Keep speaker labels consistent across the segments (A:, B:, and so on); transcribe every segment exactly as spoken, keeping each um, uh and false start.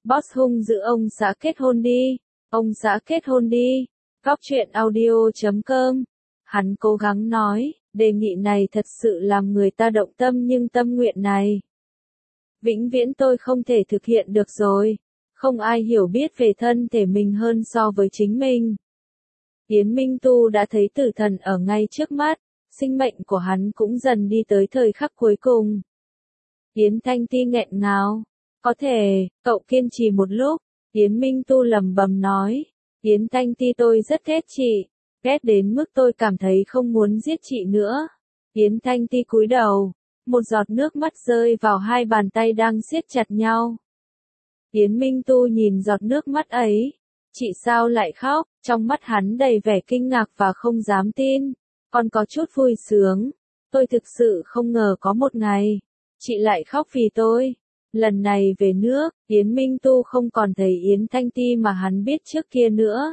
A: Boss hung dữ ông xã kết hôn đi, ông xã kết hôn đi. Góc truyện audio chấm com. Hắn cố gắng nói, đề nghị này thật sự làm người ta động tâm nhưng tâm nguyện này vĩnh viễn tôi không thể thực hiện được rồi. Không ai hiểu biết về thân thể mình hơn so với chính mình. Yến Minh Tu đã thấy tử thần ở ngay trước mắt, sinh mệnh của hắn cũng dần đi tới thời khắc cuối cùng. Yến Thanh Ti nghẹn ngào, có thể, cậu kiên trì một lúc, Yến Minh Tu lẩm bẩm nói, Yến Thanh Ti tôi rất ghét chị, ghét đến mức tôi cảm thấy không muốn giết chị nữa. Yến Thanh Ti cúi đầu, một giọt nước mắt rơi vào hai bàn tay đang siết chặt nhau. Yến Minh Tu nhìn giọt nước mắt ấy, chị sao lại khóc, trong mắt hắn đầy vẻ kinh ngạc và không dám tin, còn có chút vui sướng, tôi thực sự không ngờ có một ngày, chị lại khóc vì tôi. Lần này về nước, Yến Minh Tu không còn thấy Yến Thanh Ti mà hắn biết trước kia nữa.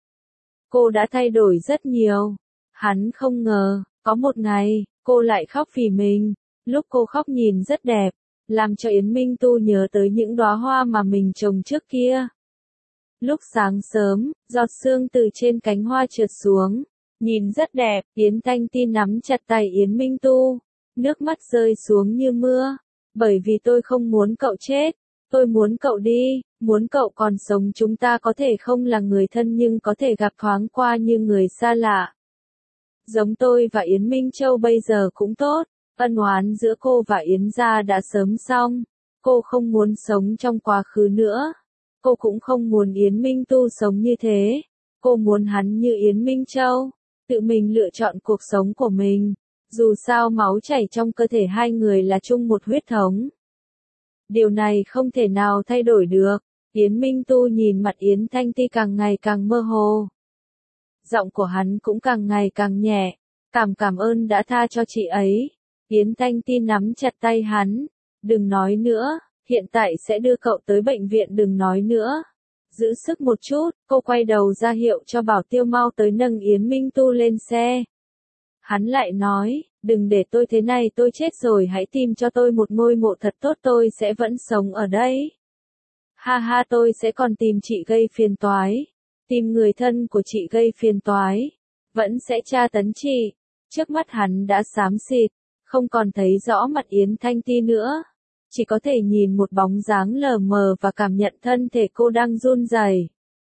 A: Cô đã thay đổi rất nhiều, hắn không ngờ, có một ngày, cô lại khóc vì mình, lúc cô khóc nhìn rất đẹp, làm cho Yến Minh Tu nhớ tới những đóa hoa mà mình trồng trước kia. Lúc sáng sớm, giọt sương từ trên cánh hoa trượt xuống, nhìn rất đẹp, Yến Thanh Ti nắm chặt tay Yến Minh Tu, nước mắt rơi xuống như mưa, bởi vì tôi không muốn cậu chết, tôi muốn cậu đi, muốn cậu còn sống, chúng ta có thể không là người thân nhưng có thể gặp thoáng qua như người xa lạ. Giống tôi và Yến Minh Châu bây giờ cũng tốt, ân oán giữa cô và Yến gia đã sớm xong, cô không muốn sống trong quá khứ nữa. Cô cũng không muốn Yến Minh Tu sống như thế, cô muốn hắn như Yến Minh Châu, tự mình lựa chọn cuộc sống của mình, dù sao máu chảy trong cơ thể hai người là chung một huyết thống. Điều này không thể nào thay đổi được, Yến Minh Tu nhìn mặt Yến Thanh Ti càng ngày càng mơ hồ. Giọng của hắn cũng càng ngày càng nhẹ, cảm cảm ơn đã tha cho chị ấy. Yến Thanh Ti nắm chặt tay hắn, đừng nói nữa. Hiện tại sẽ đưa cậu tới bệnh viện, đừng nói nữa. Giữ sức một chút, cô quay đầu ra hiệu cho Bảo Tiêu mau tới nâng Yến Minh Tu lên xe. Hắn lại nói, đừng để tôi thế này, tôi chết rồi hãy tìm cho tôi một ngôi mộ thật tốt, tôi sẽ vẫn sống ở đây. Ha ha, tôi sẽ còn tìm chị gây phiền toái. Tìm người thân của chị gây phiền toái. Vẫn sẽ tra tấn chị. Trước mắt hắn đã xám xịt, không còn thấy rõ mặt Yến Thanh Ti nữa. Chỉ có thể nhìn một bóng dáng lờ mờ và cảm nhận thân thể cô đang run rẩy.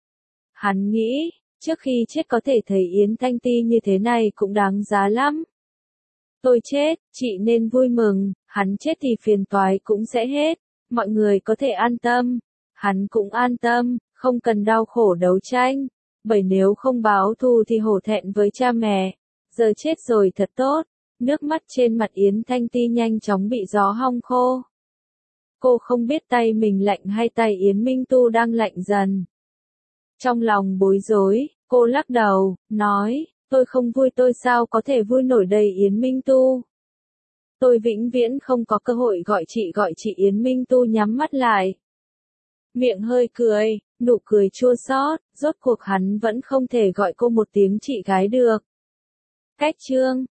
A: Hắn nghĩ, trước khi chết có thể thấy Yến Thanh Ti như thế này cũng đáng giá lắm. Tôi chết, chị nên vui mừng, hắn chết thì phiền toái cũng sẽ hết, mọi người có thể an tâm. Hắn cũng an tâm, không cần đau khổ đấu tranh, bởi nếu không báo thù thì hổ thẹn với cha mẹ. Giờ chết rồi thật tốt, nước mắt trên mặt Yến Thanh Ti nhanh chóng bị gió hong khô. Cô không biết tay mình lạnh hay tay Yến Minh Tu đang lạnh dần. Trong lòng bối rối, cô lắc đầu, nói, tôi không vui, tôi sao có thể vui nổi đây Yến Minh Tu. Tôi vĩnh viễn không có cơ hội gọi chị gọi chị. Yến Minh Tu nhắm mắt lại. Miệng hơi cười, nụ cười chua xót, rốt cuộc hắn vẫn không thể gọi cô một tiếng chị gái được. Cách chương